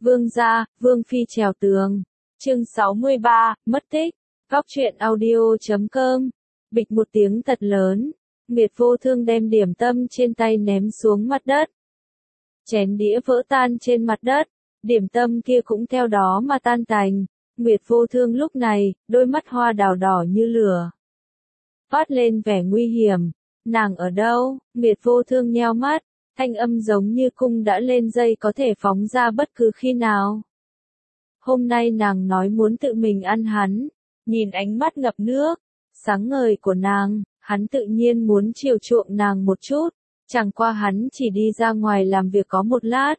Vương gia, Vương phi trèo tường. Chương 63, mất tích. Góc truyện audio.com. Bịch một tiếng thật lớn, Nguyệt Vô Thương đem điểm tâm trên tay ném xuống mặt đất. Chén đĩa vỡ tan trên mặt đất, điểm tâm kia cũng theo đó mà tan tành. Nguyệt Vô Thương lúc này, đôi mắt hoa đào đỏ như lửa, toát lên vẻ nguy hiểm. Nàng ở đâu? Nguyệt Vô Thương nheo mắt, thanh âm giống như cung đã lên dây có thể phóng ra bất cứ khi nào. Hôm nay nàng nói muốn tự mình ăn hắn, nhìn ánh mắt ngập nước, sáng ngời của nàng, hắn tự nhiên muốn chiều chuộng nàng một chút, chẳng qua hắn chỉ đi ra ngoài làm việc có một lát.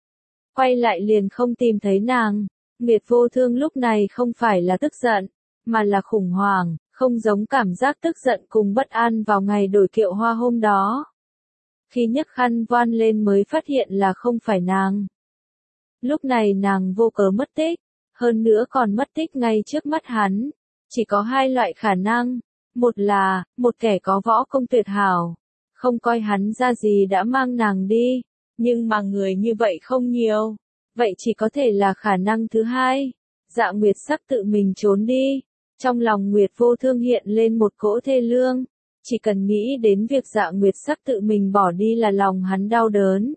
Quay lại liền không tìm thấy nàng. Nguyệt Vô Thương lúc này không phải là tức giận, mà là khủng hoảng, không giống cảm giác tức giận cùng bất an vào ngày đổi kiệu hoa hôm đó. Khi nhấc khăn voan lên mới phát hiện là không phải nàng. Lúc này nàng vô cớ mất tích, hơn nữa còn mất tích ngay trước mắt hắn. Chỉ có hai loại khả năng, một là, một kẻ có võ công tuyệt hảo, không coi hắn ra gì đã mang nàng đi, nhưng mà người như vậy không nhiều. Vậy chỉ có thể là khả năng thứ hai, Dạ Nguyệt Sắc tự mình trốn đi. Trong lòng Nguyệt Vô Thương hiện lên một cỗ thê lương, chỉ cần nghĩ đến việc Dạ Nguyệt Sắc tự mình bỏ đi là lòng hắn đau đớn.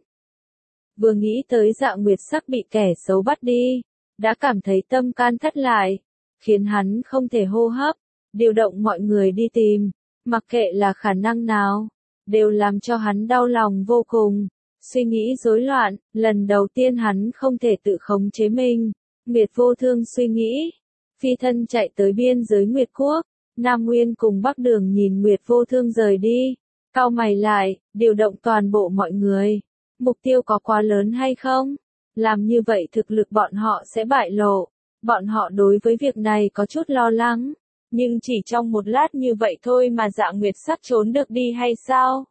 Vừa nghĩ tới Dạ Nguyệt Sắc bị kẻ xấu bắt đi, đã cảm thấy tâm can thắt lại, khiến hắn không thể hô hấp, điều động mọi người đi tìm, mặc kệ là khả năng nào, đều làm cho hắn đau lòng vô cùng. Suy nghĩ rối loạn, lần đầu tiên hắn không thể tự khống chế mình. Nguyệt Vô Thương suy nghĩ, phi thân chạy tới biên giới Nguyệt Quốc. Nam Nguyên cùng Bắc Đường nhìn Nguyệt Vô Thương rời đi, cau mày lại, điều động toàn bộ mọi người. Mục tiêu có quá lớn hay không? Làm như vậy thực lực bọn họ sẽ bại lộ. Bọn họ đối với việc này có chút lo lắng, nhưng chỉ trong một lát như vậy thôi mà Dạ Nguyệt Sắc trốn được đi hay sao?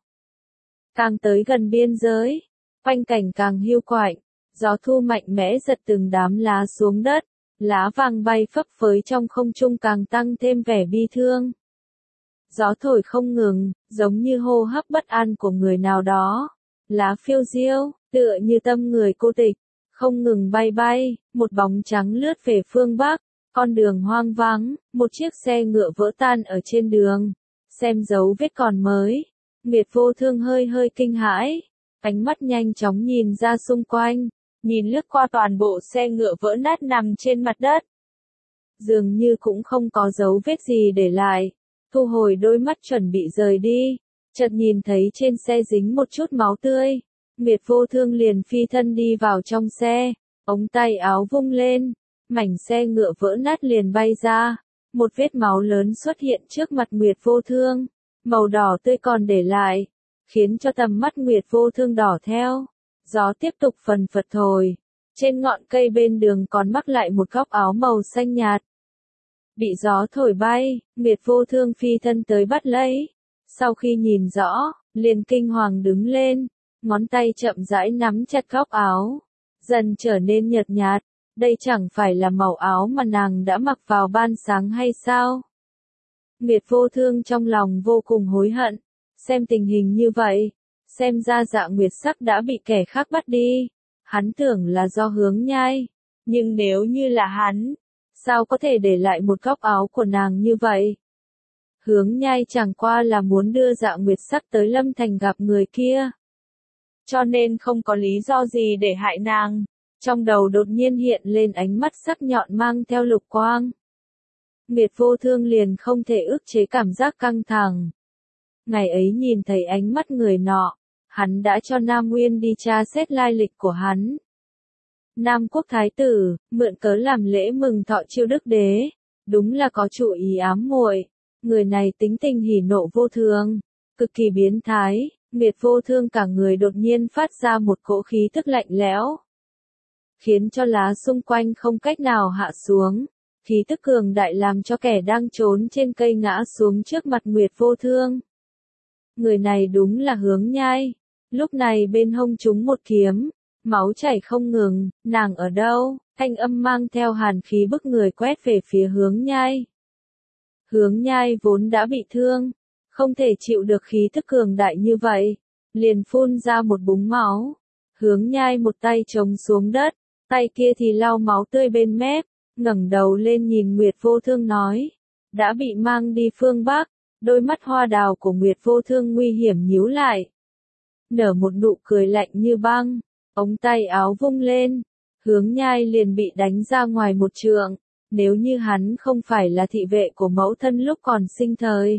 Càng tới gần biên giới, quanh cảnh càng hiu quạnh, gió thu mạnh mẽ giật từng đám lá xuống đất, lá vàng bay phấp phới trong không trung càng tăng thêm vẻ bi thương. Gió thổi không ngừng, giống như hô hấp bất an của người nào đó. Lá phiêu diêu, tựa như tâm người cô tịch, không ngừng bay bay, một bóng trắng lướt về phương Bắc, con đường hoang vắng, một chiếc xe ngựa vỡ tan ở trên đường, xem dấu vết còn mới. Nguyệt Vô Thương hơi hơi kinh hãi, ánh mắt nhanh chóng nhìn ra xung quanh, nhìn lướt qua toàn bộ xe ngựa vỡ nát nằm trên mặt đất. Dường như cũng không có dấu vết gì để lại, thu hồi đôi mắt chuẩn bị rời đi, chợt nhìn thấy trên xe dính một chút máu tươi. Nguyệt Vô Thương liền phi thân đi vào trong xe, ống tay áo vung lên, mảnh xe ngựa vỡ nát liền bay ra, một vết máu lớn xuất hiện trước mặt Nguyệt Vô Thương, màu đỏ tươi còn để lại, khiến cho tầm mắt Nguyệt Vô Thương đỏ theo. Gió tiếp tục phần phật thổi, trên ngọn cây bên đường còn mắc lại một góc áo màu xanh nhạt. Bị gió thổi bay, Nguyệt Vô Thương phi thân tới bắt lấy, sau khi nhìn rõ, liền kinh hoàng đứng lên, ngón tay chậm rãi nắm chặt góc áo, dần trở nên nhợt nhạt. Đây chẳng phải là màu áo mà nàng đã mặc vào ban sáng hay sao? Nguyệt Vô Thương trong lòng vô cùng hối hận, xem tình hình như vậy, xem ra Dạ Nguyệt Sắc đã bị kẻ khác bắt đi. Hắn tưởng là do Hướng Nhai, nhưng nếu như là hắn, sao có thể để lại một góc áo của nàng như vậy? Hướng Nhai chẳng qua là muốn đưa Dạ Nguyệt Sắc tới Lâm Thành gặp người kia, cho nên không có lý do gì để hại nàng. Trong đầu đột nhiên hiện lên ánh mắt sắc nhọn mang theo lục quang. Nguyệt Vô Thương liền không thể ức chế cảm giác căng thẳng. Ngày ấy nhìn thấy ánh mắt người nọ, hắn đã cho Nam Nguyên đi tra xét lai lịch của hắn. Nam Quốc Thái tử, mượn cớ làm lễ mừng thọ Chiêu Đức Đế, đúng là có chủ ý ám muội. Người này tính tình hỉ nộ vô thường, cực kỳ biến thái. Nguyệt Vô Thương cả người đột nhiên phát ra một cỗ khí tức lạnh lẽo, khiến cho lá xung quanh không cách nào hạ xuống. Khí tức cường đại làm cho kẻ đang trốn trên cây ngã xuống trước mặt Nguyệt Vô Thương. Người này đúng là Hướng Nhai. Lúc này bên hông trúng một kiếm, máu chảy không ngừng. Nàng ở đâu? Thanh âm mang theo hàn khí bức người quét về phía Hướng Nhai. Hướng Nhai vốn đã bị thương, không thể chịu được khí tức cường đại như vậy, liền phun ra một búng máu. Hướng Nhai một tay chống xuống đất, tay kia thì lau máu tươi bên mép, ngẩng đầu lên nhìn Nguyệt Vô Thương nói, đã bị mang đi phương Bắc, đôi mắt hoa đào của Nguyệt Vô Thương nguy hiểm nhíu lại. Nở một nụ cười lạnh như băng, ống tay áo vung lên, Hướng Nhai liền bị đánh ra ngoài một trượng, nếu như hắn không phải là thị vệ của mẫu thân lúc còn sinh thời,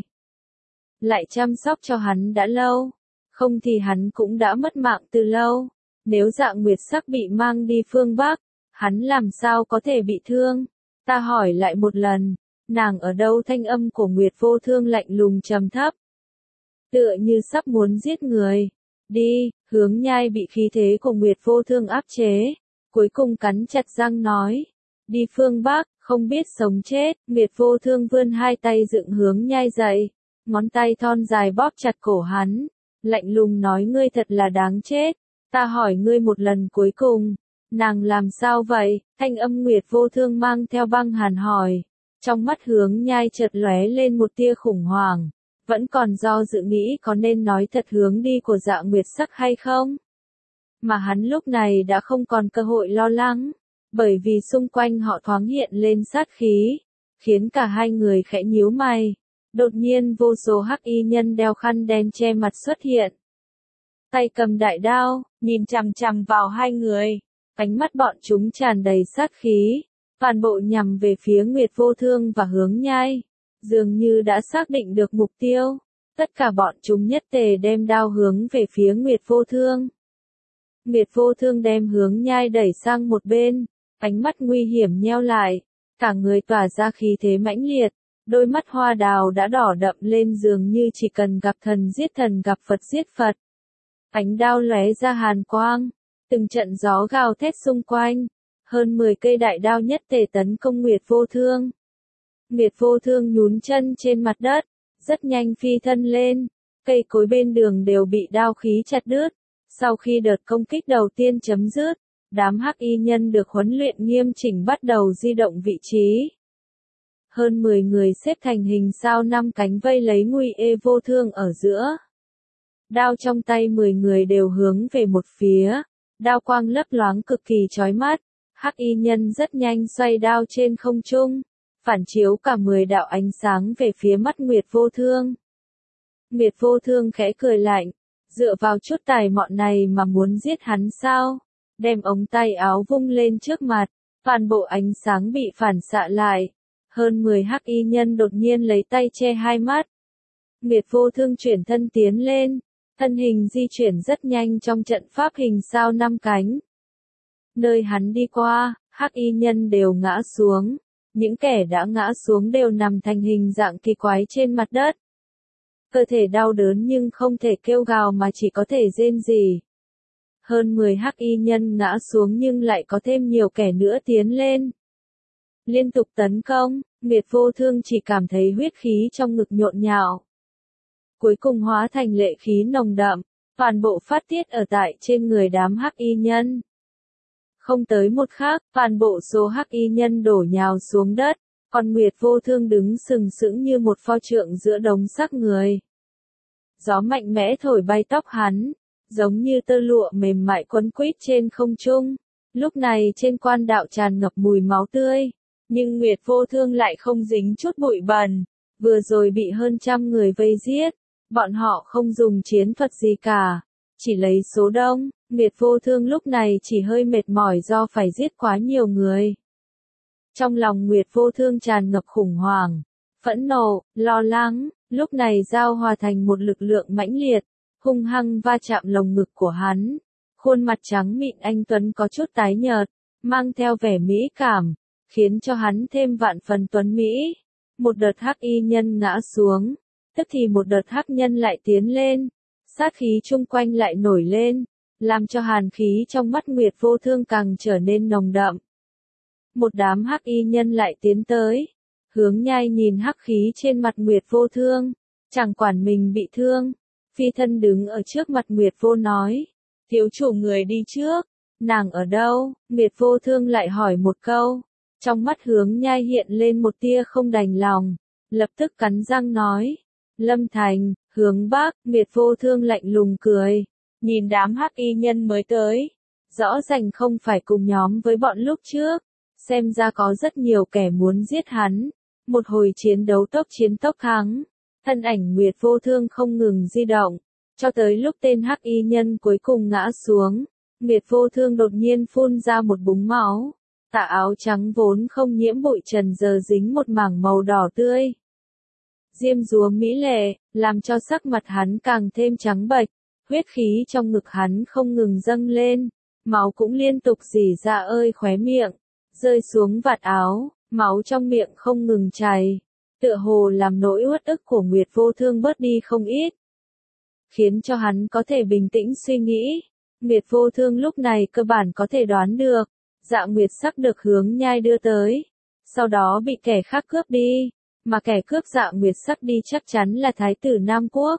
lại chăm sóc cho hắn đã lâu, không thì hắn cũng đã mất mạng từ lâu. Nếu Dạ Nguyệt Sắc bị mang đi phương Bắc, hắn làm sao có thể bị thương? Ta hỏi lại một lần, nàng ở đâu? Thanh âm của Nguyệt Vô Thương lạnh lùng trầm thấp, tựa như sắp muốn giết người. Đi, Hướng Nhai bị khí thế của Nguyệt Vô Thương áp chế, cuối cùng cắn chặt răng nói, đi phương Bắc, không biết sống chết. Nguyệt Vô Thương vươn hai tay dựng Hướng Nhai dậy, ngón tay thon dài bóp chặt cổ hắn, lạnh lùng nói, ngươi thật là đáng chết. Ta hỏi ngươi một lần cuối cùng, nàng làm sao vậy? Thanh âm Nguyệt Vô Thương mang theo băng hàn hỏi. Trong mắt Hướng Nhai chợt lóe lên một tia khủng hoảng, vẫn còn do dự nghĩ có nên nói thật hướng đi của Dạ Nguyệt Sắc hay không. Mà hắn lúc này đã không còn cơ hội lo lắng, bởi vì xung quanh họ thoáng hiện lên sát khí, khiến cả hai người khẽ nhíu mày. Đột nhiên vô số hắc y nhân đeo khăn đen che mặt xuất hiện, tay cầm đại đao, nhìn chằm chằm vào hai người, ánh mắt bọn chúng tràn đầy sát khí, toàn bộ nhằm về phía Nguyệt Vô Thương và Hướng Nhai, dường như đã xác định được mục tiêu. Tất cả bọn chúng nhất tề đem đao hướng về phía Nguyệt Vô Thương. Nguyệt Vô Thương đem Hướng Nhai đẩy sang một bên, ánh mắt nguy hiểm nheo lại, cả người tỏa ra khí thế mãnh liệt, đôi mắt hoa đào đã đỏ đậm lên, dường như chỉ cần gặp thần giết thần, gặp Phật giết Phật. Ánh đao lóe ra hàn quang, từng trận gió gào thét xung quanh, hơn 10 cây đại đao nhất tề tấn công Nguyệt Vô Thương. Nguyệt Vô Thương nhún chân trên mặt đất, rất nhanh phi thân lên, cây cối bên đường đều bị đao khí chặt đứt. Sau khi đợt công kích đầu tiên chấm dứt, đám hắc y nhân được huấn luyện nghiêm chỉnh bắt đầu di động vị trí. Hơn 10 người xếp thành hình sao 5 cánh vây lấy Nguyệt Vô Thương ở giữa. Đao trong tay 10 người đều hướng về một phía, đao quang lấp loáng cực kỳ chói mắt, hắc y nhân rất nhanh xoay đao trên không trung, phản chiếu cả 10 đạo ánh sáng về phía mắt Nguyệt Vô Thương. Nguyệt Vô Thương khẽ cười lạnh, dựa vào chút tài mọn này mà muốn giết hắn sao? Đem ống tay áo vung lên trước mặt, toàn bộ ánh sáng bị phản xạ lại. Hơn 10 hắc y nhân đột nhiên lấy tay che hai mắt. Nguyệt Vô Thương chuyển thân tiến lên, thân hình di chuyển rất nhanh trong trận pháp hình sao 5 cánh. Nơi hắn đi qua, hắc y nhân đều ngã xuống, những kẻ đã ngã xuống đều nằm thành hình dạng kỳ quái trên mặt đất. Cơ thể đau đớn nhưng không thể kêu gào mà chỉ có thể rên rỉ. Hơn 10 hắc y nhân ngã xuống nhưng lại có thêm nhiều kẻ nữa tiến lên. Liên tục tấn công, Nguyệt Vô Thương chỉ cảm thấy huyết khí trong ngực nhộn nhạo. Cuối cùng hóa thành lệ khí nồng đậm, toàn bộ phát tiết ở tại trên người đám hắc y nhân. Không tới một khắc, toàn bộ số hắc y nhân đổ nhào xuống đất, còn Nguyệt Vô Thương đứng sừng sững như một pho tượng giữa đống xác người. Gió mạnh mẽ thổi bay tóc hắn, giống như tơ lụa mềm mại quấn quýt trên không trung. Lúc này trên quan đạo tràn ngập mùi máu tươi, nhưng Nguyệt Vô Thương lại không dính chút bụi bẩn. Vừa rồi bị hơn 100 người vây giết, bọn họ không dùng chiến thuật gì cả, chỉ lấy số đông. Nguyệt Vô Thương lúc này chỉ hơi mệt mỏi do phải giết quá nhiều người. Trong lòng Nguyệt Vô Thương tràn ngập khủng hoảng, phẫn nộ, lo lắng, lúc này giao hòa thành một lực lượng mãnh liệt, hung hăng va chạm lồng ngực của hắn. Khuôn mặt trắng mịn anh tuấn có chút tái nhợt, mang theo vẻ mỹ cảm, khiến cho hắn thêm vạn phần tuấn mỹ. Một đợt hắc y nhân ngã xuống, tức thì một đợt hắc nhân lại tiến lên, sát khí chung quanh lại nổi lên, làm cho hàn khí trong mắt Nguyệt Vô Thương càng trở nên nồng đậm. Một đám hắc y nhân lại tiến tới. Hướng Nhai nhìn hắc khí trên mặt Nguyệt Vô Thương, chẳng quản mình bị thương, phi thân đứng ở trước mặt Nguyệt Vô nói, thiếu chủ người đi trước, nàng ở đâu? Nguyệt Vô Thương lại hỏi một câu, trong mắt Hướng Nhai hiện lên một tia không đành lòng, lập tức cắn răng nói, Lâm Thành, hướng Bắc. Nguyệt Vô Thương lạnh lùng cười, nhìn đám hắc y nhân mới tới, rõ ràng không phải cùng nhóm với bọn lúc trước, xem ra có rất nhiều kẻ muốn giết hắn. Một hồi chiến đấu tốc chiến tốc thắng, thân ảnh Nguyệt Vô Thương không ngừng di động, cho tới lúc tên hắc y nhân cuối cùng ngã xuống, Nguyệt Vô Thương đột nhiên phun ra một búng máu, tà áo trắng vốn không nhiễm bụi trần giờ dính một mảng màu đỏ tươi. Diêm dúa mỹ lệ, làm cho sắc mặt hắn càng thêm trắng bệch, huyết khí trong ngực hắn không ngừng dâng lên, máu cũng liên tục rỉ ra ơi khóe miệng, rơi xuống vạt áo, máu trong miệng không ngừng chảy, tựa hồ làm nỗi uất ức của Nguyệt Vô Thương bớt đi không ít, khiến cho hắn có thể bình tĩnh suy nghĩ. Nguyệt Vô Thương lúc này cơ bản có thể đoán được, Dạ Nguyệt Sắc được Hướng Nhai đưa tới, sau đó bị kẻ khác cướp đi, mà kẻ cướp Dạ Nguyệt Sắc đi chắc chắn là Thái tử Nam Quốc.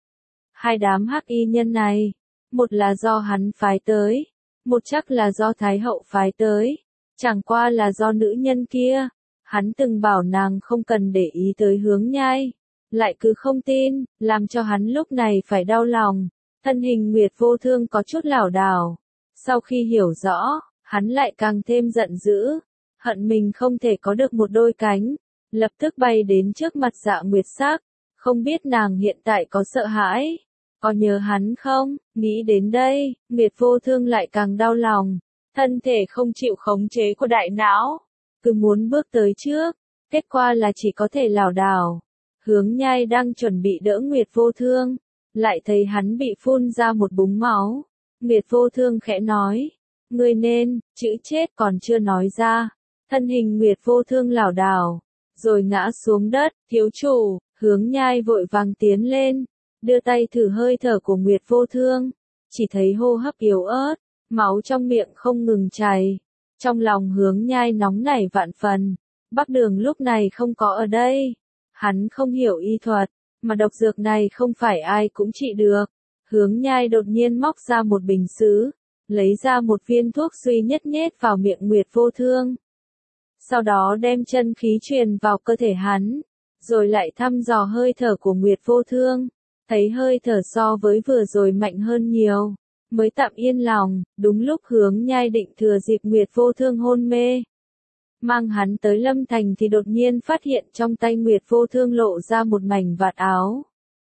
Hai đám hắc y nhân này, một là do hắn phái tới, một chắc là do Thái hậu phái tới, chẳng qua là do nữ nhân kia, hắn từng bảo nàng không cần để ý tới Hướng Nhai, lại cứ không tin, làm cho hắn lúc này phải đau lòng, thân hình Nguyệt Vô Thương có chút lảo đảo, sau khi hiểu rõ, hắn lại càng thêm giận dữ, hận mình không thể có được một đôi cánh, lập tức bay đến trước mặt Dạ Nguyệt Sắc, không biết nàng hiện tại có sợ hãi, có nhớ hắn không, nghĩ đến đây, Nguyệt Vô Thương lại càng đau lòng, thân thể không chịu khống chế của đại não, cứ muốn bước tới trước, kết quả là chỉ có thể lảo đảo. Hướng Nhai đang chuẩn bị đỡ Nguyệt Vô Thương, lại thấy hắn bị phun ra một búng máu, Nguyệt Vô Thương khẽ nói, ngươi nên, chữ chết còn chưa nói ra, thân hình Nguyệt Vô Thương lảo đảo, rồi ngã xuống đất, thiếu chủ, Hướng Nhai vội vàng tiến lên, đưa tay thử hơi thở của Nguyệt Vô Thương, chỉ thấy hô hấp yếu ớt, máu trong miệng không ngừng chảy, trong lòng Hướng Nhai nóng nảy vạn phần, Bắc Đường lúc này không có ở đây, hắn không hiểu y thuật, mà độc dược này không phải ai cũng trị được, Hướng Nhai đột nhiên móc ra một bình sứ, lấy ra một viên thuốc duy nhất nhét vào miệng Nguyệt Vô Thương. Sau đó đem chân khí truyền vào cơ thể hắn, rồi lại thăm dò hơi thở của Nguyệt Vô Thương, thấy hơi thở so với vừa rồi mạnh hơn nhiều, mới tạm yên lòng, đúng lúc Hướng Nhai định thừa dịp Nguyệt Vô Thương hôn mê. Mang hắn tới Lâm Thành thì đột nhiên phát hiện trong tay Nguyệt Vô Thương lộ ra một mảnh vạt áo.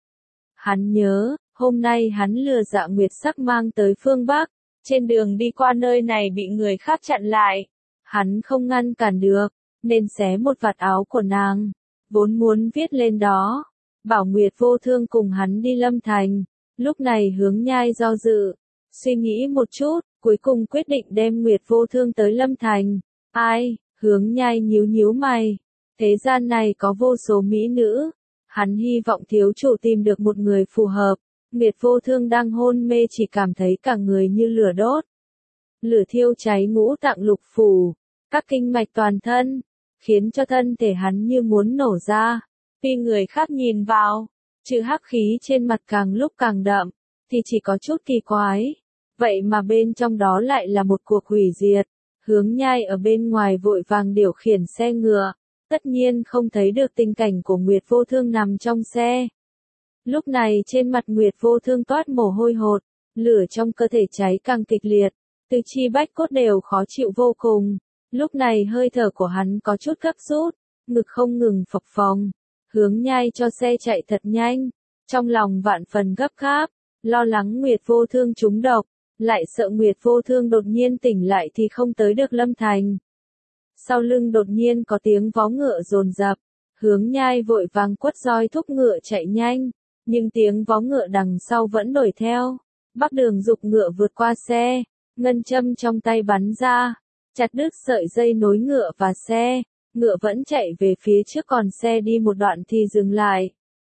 Hắn nhớ, hôm nay hắn lừa Dạ Nguyệt Sắc mang tới phương Bắc, trên đường đi qua nơi này bị người khác chặn lại. Hắn không ngăn cản được, nên xé một vạt áo của nàng, vốn muốn viết lên đó, bảo Nguyệt Vô Thương cùng hắn đi Lâm Thành. Lúc này Hướng Nhai do dự, suy nghĩ một chút, cuối cùng quyết định đem Nguyệt Vô Thương tới Lâm Thành. Ai? Hướng Nhai nhíu nhíu mày. Thế gian này có vô số mỹ nữ, hắn hy vọng thiếu chủ tìm được một người phù hợp. Nguyệt Vô Thương đang hôn mê chỉ cảm thấy cả người như lửa đốt. Lửa thiêu cháy ngũ tạng lục phủ, các kinh mạch toàn thân, khiến cho thân thể hắn như muốn nổ ra. Tuy người khác nhìn vào, chữ hắc khí trên mặt càng lúc càng đậm, thì chỉ có chút kỳ quái. Vậy mà bên trong đó lại là một cuộc hủy diệt. Hướng Nhai ở bên ngoài vội vàng điều khiển xe ngựa, tất nhiên không thấy được tình cảnh của Nguyệt Vô Thương nằm trong xe. Lúc này trên mặt Nguyệt Vô Thương toát mồ hôi hột, lửa trong cơ thể cháy càng kịch liệt, tứ chi bách cốt đều khó chịu vô cùng. Lúc này hơi thở của hắn có chút gấp rút, ngực không ngừng phập phồng. Hướng Nhai cho xe chạy thật nhanh, trong lòng vạn phần gấp gáp, lo lắng Nguyệt Vô Thương trúng độc, lại sợ Nguyệt Vô Thương đột nhiên tỉnh lại thì không tới được Lâm Thành. Sau lưng đột nhiên có tiếng vó ngựa dồn dập, Hướng Nhai vội vàng quất roi thúc ngựa chạy nhanh, nhưng tiếng vó ngựa đằng sau vẫn đuổi theo. Bắc Đường giục ngựa vượt qua xe, ngân châm trong tay bắn ra, chặt đứt sợi dây nối ngựa và xe, ngựa vẫn chạy về phía trước còn xe đi một đoạn thì dừng lại.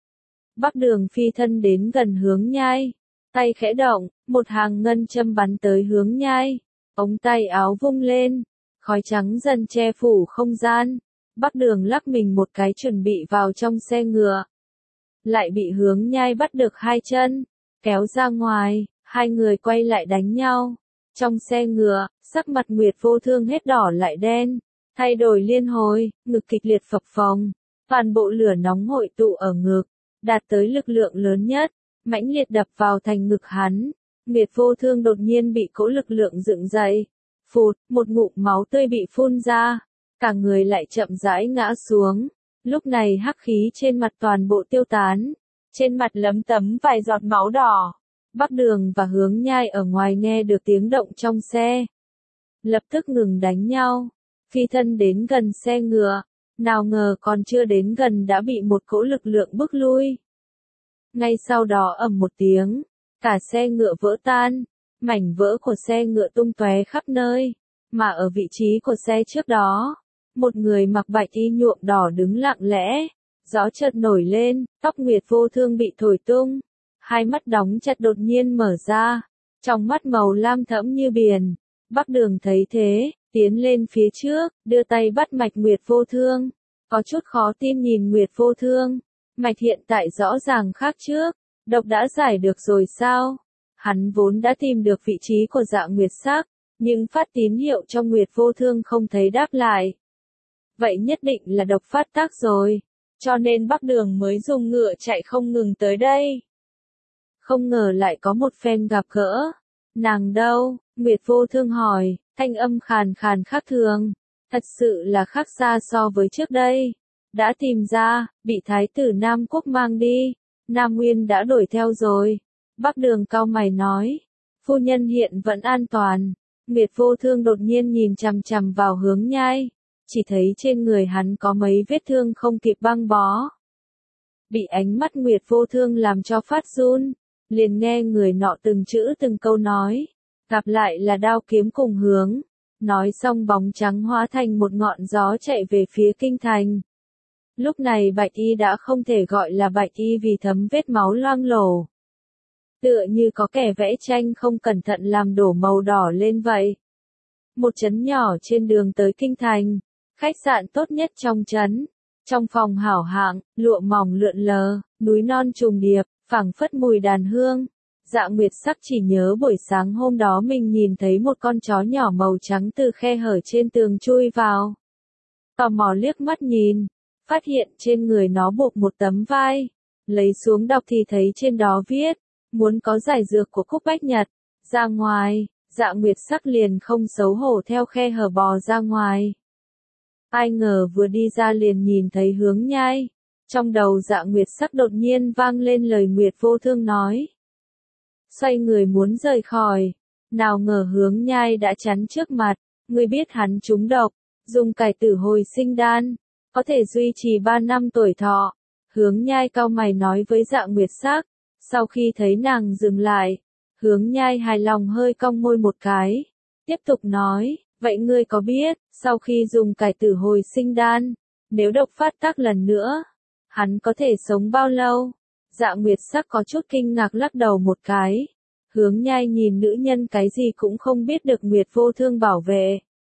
Bắc Đường phi thân đến gần Hướng Nhai, tay khẽ động, một hàng ngân châm bắn tới Hướng Nhai, ống tay áo vung lên, khói trắng dần che phủ không gian. Bắc Đường lắc mình một cái chuẩn bị vào trong xe ngựa, lại bị Hướng Nhai bắt được hai chân, kéo ra ngoài, hai người quay lại đánh nhau. Trong xe ngựa, sắc mặt Nguyệt Vô Thương hết đỏ lại đen, thay đổi liên hồi, ngực kịch liệt phập phồng, toàn bộ lửa nóng hội tụ ở ngực, đạt tới lực lượng lớn nhất, mãnh liệt đập vào thành ngực hắn. Nguyệt Vô Thương đột nhiên bị cỗ lực lượng dựng dậy. Phụt, một ngụm máu tươi bị phun ra. Cả người lại chậm rãi ngã xuống. Lúc này hắc khí trên mặt toàn bộ tiêu tán. Trên mặt lấm tấm vài giọt máu đỏ. Bắc Đường và Hướng Nhai ở ngoài nghe được tiếng động trong xe. Lập tức ngừng đánh nhau. Phi thân đến gần xe ngựa. Nào ngờ còn chưa đến gần đã bị một cỗ lực lượng bức lui. Ngay sau đó ầm một tiếng. Cả xe ngựa vỡ tan. Mảnh vỡ của xe ngựa tung tóe khắp nơi. Mà ở vị trí của xe trước đó. Một người mặc bạch y nhuộm đỏ đứng lặng lẽ. Gió chợt nổi lên, tóc Nguyệt Vô Thương bị thổi tung. Hai mắt đóng chặt đột nhiên mở ra. Trong mắt màu lam thẫm như biển. Bắc Đường thấy thế, tiến lên phía trước, đưa tay bắt mạch Nguyệt Vô Thương. Có chút khó tin nhìn Nguyệt Vô Thương. Mạch hiện tại rõ ràng khác trước. Độc đã giải được rồi sao? Hắn vốn đã tìm được vị trí của Dạ Nguyệt Sắc, nhưng phát tín hiệu cho Nguyệt Vô Thương không thấy đáp lại. Vậy nhất định là độc phát tác rồi. Cho nên Bắc Đường mới dùng ngựa chạy không ngừng tới đây. Không ngờ lại có một phen gặp gỡ. Nàng đâu? Nguyệt Vô Thương hỏi, thanh âm khàn khàn khác thường. Thật sự là khác xa so với trước đây. Đã tìm ra, bị Thái tử Nam Quốc mang đi. Nam Nguyên đã đuổi theo rồi. Bắc Đường cau mày nói. Phu nhân hiện vẫn an toàn. Nguyệt Vô Thương đột nhiên nhìn chằm chằm vào Hướng Nhai. Chỉ thấy trên người hắn có mấy vết thương không kịp băng bó. Bị ánh mắt Nguyệt Vô Thương làm cho phát run. Liền nghe người nọ từng chữ từng câu nói. Gặp lại là đao kiếm cùng hướng. Nói xong bóng trắng hóa thành một ngọn gió chạy về phía kinh thành. Lúc này Bạch Y đã không thể gọi là Bạch Y vì thấm vết máu loang lổ. Tựa như có kẻ vẽ tranh không cẩn thận làm đổ màu đỏ lên vậy. Một trấn nhỏ trên đường tới kinh thành. Khách sạn tốt nhất trong trấn. Trong phòng hảo hạng, lụa mỏng lượn lờ, núi non trùng điệp, phảng phất mùi đàn hương. Dạ Nguyệt Sắc chỉ nhớ buổi sáng hôm đó mình nhìn thấy một con chó nhỏ màu trắng từ khe hở trên tường chui vào. Tò mò liếc mắt nhìn, phát hiện trên người nó buộc một tấm vai. Lấy xuống đọc thì thấy trên đó viết, muốn có giải dược của Cúc Bách Nhật. Ra ngoài, Dạ Nguyệt Sắc liền không xấu hổ theo khe hở bò ra ngoài. Ai ngờ vừa đi ra liền nhìn thấy Hướng Nhai. Trong đầu Dạ Nguyệt Sắc đột nhiên vang lên lời Nguyệt Vô Thương nói. Xoay người muốn rời khỏi. Nào ngờ Hướng Nhai đã chắn trước mặt. Ngươi biết hắn trúng độc. Dùng cải tử hồi sinh đan. Có thể duy trì 3 năm tuổi thọ. Hướng Nhai cau mày nói với Dạ Nguyệt Sắc. Sau khi thấy nàng dừng lại. Hướng Nhai hài lòng hơi cong môi một cái. Tiếp tục nói. Vậy ngươi có biết, sau khi dùng cải tử hồi sinh đan, nếu độc phát tác lần nữa, hắn có thể sống bao lâu? Dạ Nguyệt Sắc có chút kinh ngạc lắc đầu một cái. Hướng Nhai nhìn nữ nhân cái gì cũng không biết được Nguyệt Vô Thương bảo vệ.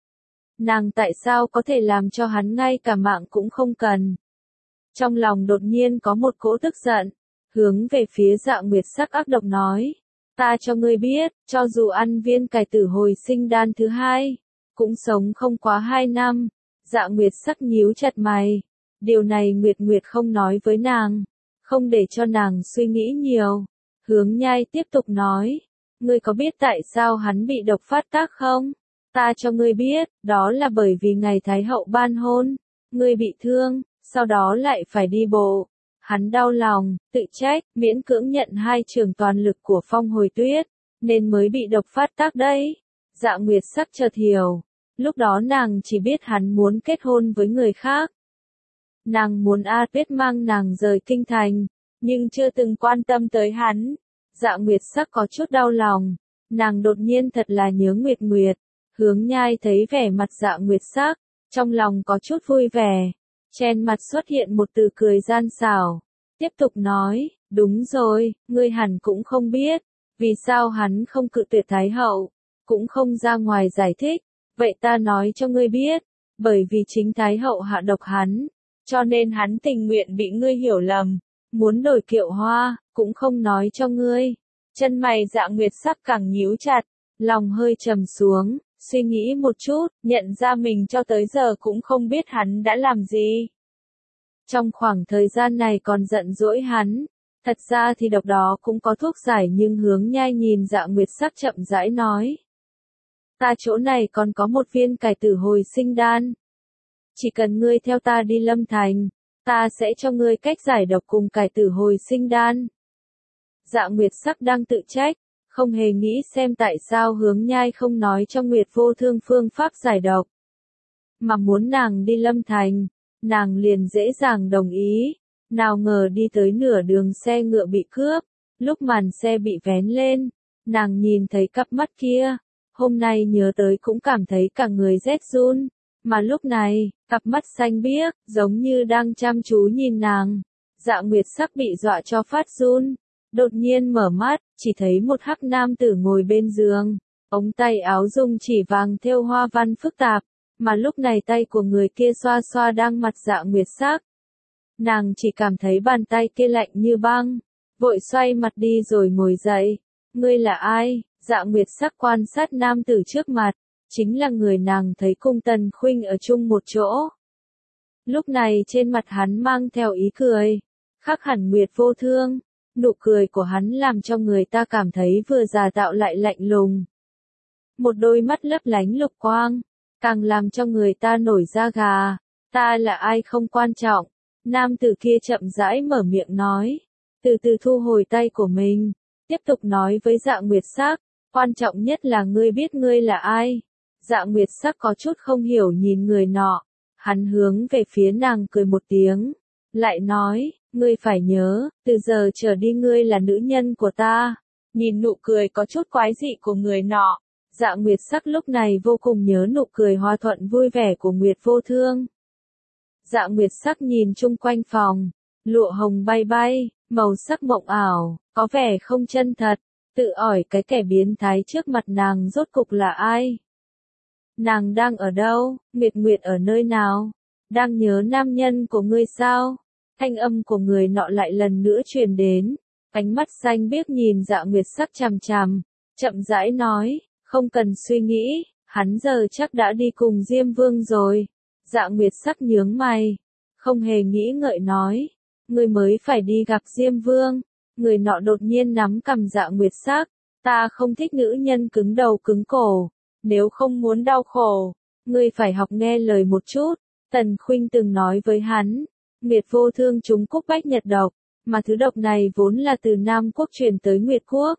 Nàng tại sao có thể làm cho hắn ngay cả mạng cũng không cần? Trong lòng đột nhiên có một cỗ tức giận, hướng về phía Dạ Nguyệt Sắc ác độc nói. Ta cho ngươi biết, cho dù ăn viên cải tử hồi sinh đan thứ 2, cũng sống không quá 2 năm. Dạ Nguyệt Sắc nhíu chặt mày. Điều này Nguyệt Nguyệt không nói với nàng, không để cho nàng suy nghĩ nhiều. Hướng Nhai tiếp tục nói, ngươi có biết tại sao hắn bị độc phát tác không? Ta cho ngươi biết, đó là bởi vì ngày Thái hậu ban hôn, ngươi bị thương, sau đó lại phải đi bộ. Hắn đau lòng, tự trách, miễn cưỡng nhận 2 trường toàn lực của Phong Hồi Tuyết, nên mới bị độc phát tác đấy. Dạ Nguyệt Sắc chợt hiểu, lúc đó nàng chỉ biết hắn muốn kết hôn với người khác. Nàng muốn A Tuyết mang nàng rời kinh thành, nhưng chưa từng quan tâm tới hắn. Dạ Nguyệt Sắc có chút đau lòng, nàng đột nhiên thật là nhớ Nguyệt Nguyệt. Hướng Nhai thấy vẻ mặt Dạ Nguyệt Sắc, trong lòng có chút vui vẻ. Trên mặt xuất hiện một từ cười gian xảo. Tiếp tục nói, đúng rồi, ngươi hẳn cũng không biết, vì sao hắn không cự tuyệt Thái hậu, cũng không ra ngoài giải thích. Vậy ta nói cho ngươi biết, bởi vì chính Thái hậu hạ độc hắn, cho nên hắn tình nguyện bị ngươi hiểu lầm, muốn đổi kiệu hoa, cũng không nói cho ngươi. Chân mày Dạ Nguyệt Sắc càng nhíu chặt, lòng hơi trầm xuống. Suy nghĩ một chút, nhận ra mình cho tới giờ cũng không biết hắn đã làm gì. Trong khoảng thời gian này còn giận dỗi hắn, Thật ra thì độc đó cũng có thuốc giải, nhưng Hướng Nhai nhìn Dạ Nguyệt Sắc chậm rãi nói. Ta chỗ này còn có một viên cải tử hồi sinh đan. Chỉ cần ngươi theo ta đi Lâm Thành, ta sẽ cho ngươi cách giải độc cùng cải tử hồi sinh đan. Dạ Nguyệt Sắc đang tự trách, không hề nghĩ xem tại sao Hướng Nhai không nói cho Nguyệt Vô Thương phương pháp giải độc. Mà muốn nàng đi Lâm Thành, nàng liền dễ dàng đồng ý. Nào ngờ đi tới nửa đường xe ngựa bị cướp, lúc màn xe bị vén lên, nàng nhìn thấy cặp mắt kia, hôm nay nhớ tới cũng cảm thấy cả người rét run, mà lúc này, cặp mắt xanh biếc, giống như đang chăm chú nhìn nàng. Dạ Nguyệt Sắc bị dọa cho phát run, đột nhiên mở mắt, chỉ thấy một hắc nam tử ngồi bên giường, ống tay áo dùng chỉ vàng thêu hoa văn phức tạp, mà lúc này tay của người kia xoa xoa đang mặt Dạ Nguyệt Sắc. Nàng chỉ cảm thấy bàn tay kia lạnh như băng, vội xoay mặt đi rồi ngồi dậy. Ngươi là ai? Dạ Nguyệt Sắc quan sát nam tử trước mặt, chính là người nàng thấy cùng Tần Khuynh ở chung một chỗ. Lúc này trên mặt hắn mang theo ý cười, khác hẳn Nguyệt Vô Thương, nụ cười của hắn làm cho người ta cảm thấy vừa già tạo lại lạnh lùng. Một đôi mắt lấp lánh lục quang, càng làm cho người ta nổi da gà. Ta là ai không quan trọng. Nam tử kia chậm rãi mở miệng nói, từ từ thu hồi tay của mình, tiếp tục nói với Dạ Nguyệt Sắc, quan trọng nhất là ngươi biết ngươi là ai. Dạ Nguyệt Sắc có chút không hiểu nhìn người nọ, hắn hướng về phía nàng cười một tiếng, lại nói, ngươi phải nhớ, từ giờ trở đi ngươi là nữ nhân của ta. Nhìn nụ cười có chút quái dị của người nọ, Dạ Nguyệt Sắc lúc này vô cùng nhớ nụ cười hòa thuận vui vẻ của Nguyệt Vô Thương. Dạ Nguyệt Sắc nhìn chung quanh phòng, lụa hồng bay bay, màu sắc mộng ảo, có vẻ không chân thật, tự hỏi cái kẻ biến thái trước mặt nàng rốt cục là ai? Nàng đang ở đâu? Nguyệt Nguyệt ở nơi nào? Đang nhớ nam nhân của ngươi sao? Thanh âm của người nọ lại lần nữa truyền đến, ánh mắt xanh biếc nhìn Dạ Nguyệt Sắc chằm chằm, chậm rãi nói, không cần suy nghĩ, hắn giờ chắc đã đi cùng Diêm Vương rồi. Dạ Nguyệt Sắc nhướng mày, không hề nghĩ ngợi nói, ngươi mới phải đi gặp Diêm Vương. Người nọ đột nhiên nắm cằm Dạ Nguyệt Sắc, ta không thích nữ nhân cứng đầu cứng cổ, nếu không muốn đau khổ, ngươi phải học nghe lời một chút. Tần Khuynh từng nói với hắn, Nguyệt Vô Thương trúng cúc bách nhật độc, mà thứ độc này vốn là từ Nam Quốc truyền tới Nguyệt Quốc.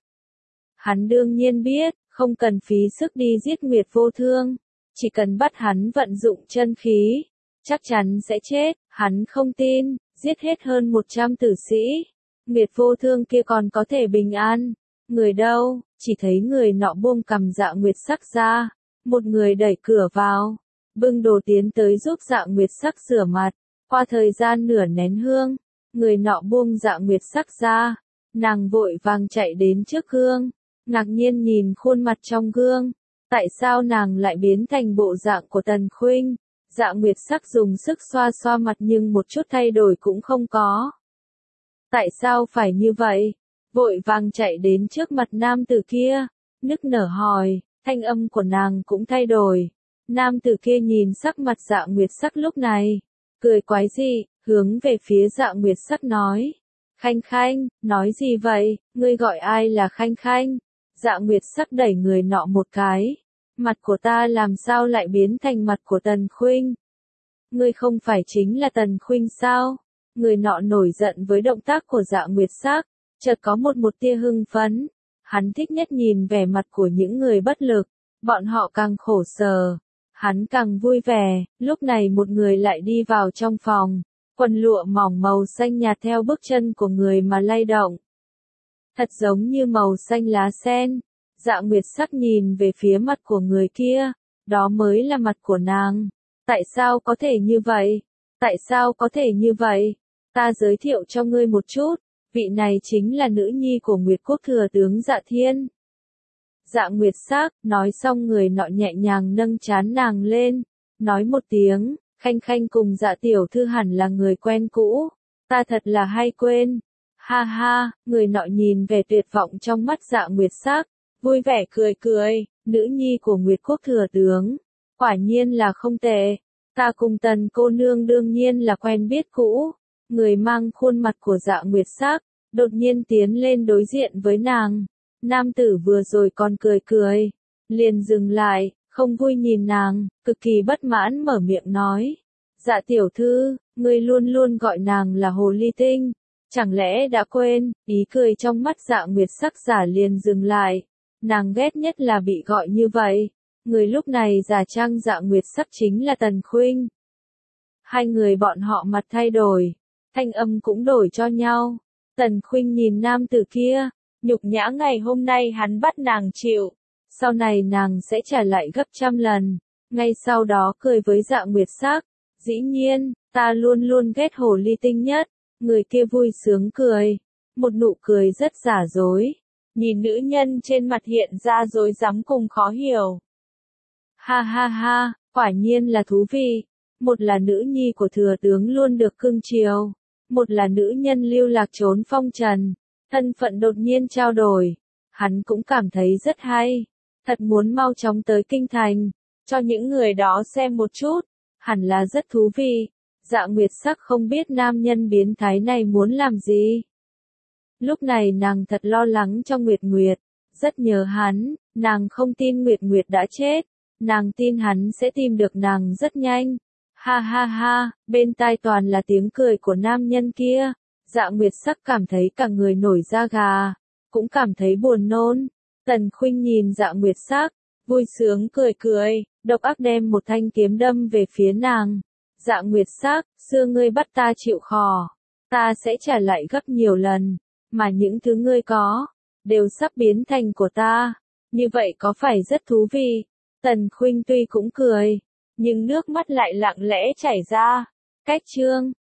Hắn đương nhiên biết, không cần phí sức đi giết Nguyệt Vô Thương. Chỉ cần bắt hắn vận dụng chân khí, chắc chắn sẽ chết. Hắn không tin, giết hết hơn 100 tử sĩ, Nguyệt Vô Thương kia còn có thể bình an. Người đâu? Chỉ thấy người nọ buông cằm Dạ Nguyệt Sắc ra, một người đẩy cửa vào, bưng đồ tiến tới giúp Dạ Nguyệt Sắc rửa mặt. Qua thời gian nửa nén hương, người nọ buông Dạ Nguyệt Sắc ra, nàng vội vàng chạy đến trước gương, ngạc nhiên nhìn khuôn mặt trong gương. Tại sao nàng lại biến thành bộ dạng của Tần Khuynh? Dạ Nguyệt Sắc dùng sức xoa xoa mặt nhưng một chút thay đổi cũng không có. Tại sao phải như vậy? Vội vàng chạy đến trước mặt nam tử kia, nức nở hỏi, thanh âm của nàng cũng thay đổi. Nam tử kia nhìn sắc mặt Dạ Nguyệt Sắc lúc này, cười quái dị, hướng về phía Dạ Nguyệt Sắc nói, Khanh Khanh, nói gì vậy, ngươi gọi ai là Khanh Khanh? Dạ Nguyệt Sắc đẩy người nọ một cái. Mặt của ta làm sao lại biến thành mặt của Tần Khuynh? Ngươi không phải chính là Tần Khuynh sao? Người nọ nổi giận với động tác của Dạ Nguyệt Sắc, chợt có một tia hưng phấn. Hắn thích nhất nhìn vẻ mặt của những người bất lực, bọn họ càng khổ sở, hắn càng vui vẻ. Lúc này một người lại đi vào trong phòng, quần lụa mỏng màu xanh nhạt theo bước chân của người mà lay động. Thật giống như màu xanh lá sen. Dạ Nguyệt Sắc nhìn về phía mặt của người kia, đó mới là mặt của nàng. Tại sao có thể như vậy? Tại sao có thể như vậy? Ta giới thiệu cho ngươi một chút, vị này chính là nữ nhi của Nguyệt Quốc thừa tướng Dạ Thiên. Dạ Nguyệt Sắc, nói xong người nọ nhẹ nhàng nâng trán nàng lên, nói một tiếng, Khanh Khanh cùng Dạ tiểu thư hẳn là người quen cũ, ta thật là hay quên. Ha ha, người nọ nhìn về tuyệt vọng trong mắt Dạ Nguyệt Sắc, vui vẻ cười cười, nữ nhi của Nguyệt Quốc thừa tướng, quả nhiên là không tệ, ta cùng Tần cô nương đương nhiên là quen biết cũ. Người mang khuôn mặt của Dạ Nguyệt Sắc, đột nhiên tiến lên đối diện với nàng. Nam tử vừa rồi còn cười cười, liền dừng lại, không vui nhìn nàng, cực kỳ bất mãn mở miệng nói. Dạ tiểu thư, ngươi luôn luôn gọi nàng là hồ ly tinh, chẳng lẽ đã quên? Ý cười trong mắt Dạ Nguyệt Sắc giả liền dừng lại, nàng ghét nhất là bị gọi như vậy. Người lúc này giả trang Dạ Nguyệt Sắc chính là Tần Khuynh. Hai người bọn họ mặt thay đổi, thanh âm cũng đổi cho nhau. Tần Khuynh nhìn nam tử kia, nhục nhã ngày hôm nay hắn bắt nàng chịu, sau này nàng sẽ trả lại gấp trăm lần. Ngay sau đó cười với Dạ Nguyệt Sắc, dĩ nhiên, ta luôn luôn ghét hồ ly tinh nhất. Người kia vui sướng cười, một nụ cười rất giả dối, nhìn nữ nhân trên mặt hiện ra dối rắm cùng khó hiểu. Ha ha ha, quả nhiên là thú vị. Một là nữ nhi của thừa tướng luôn được cưng chiều, một là nữ nhân lưu lạc trốn phong trần, thân phận đột nhiên trao đổi. Hắn cũng cảm thấy rất hay, thật muốn mau chóng tới kinh thành, cho những người đó xem một chút, hẳn là rất thú vị. Dạ Nguyệt Sắc không biết nam nhân biến thái này muốn làm gì. Lúc này nàng thật lo lắng cho Nguyệt Nguyệt, rất nhớ hắn, nàng không tin Nguyệt Nguyệt đã chết, nàng tin hắn sẽ tìm được nàng rất nhanh. Ha ha ha, bên tai toàn là tiếng cười của nam nhân kia. Dạ Nguyệt Sắc cảm thấy cả người nổi da gà, cũng cảm thấy buồn nôn. Tần Khuynh nhìn Dạ Nguyệt Sắc, vui sướng cười cười, độc ác đem một thanh kiếm đâm về phía nàng. Dạ Nguyệt Sắc, xưa ngươi bắt ta chịu khổ, ta sẽ trả lại gấp nhiều lần, mà những thứ ngươi có, đều sắp biến thành của ta. Như vậy có phải rất thú vị? Tần Khuynh tuy cũng cười, nhưng nước mắt lại lặng lẽ chảy ra. Cách chương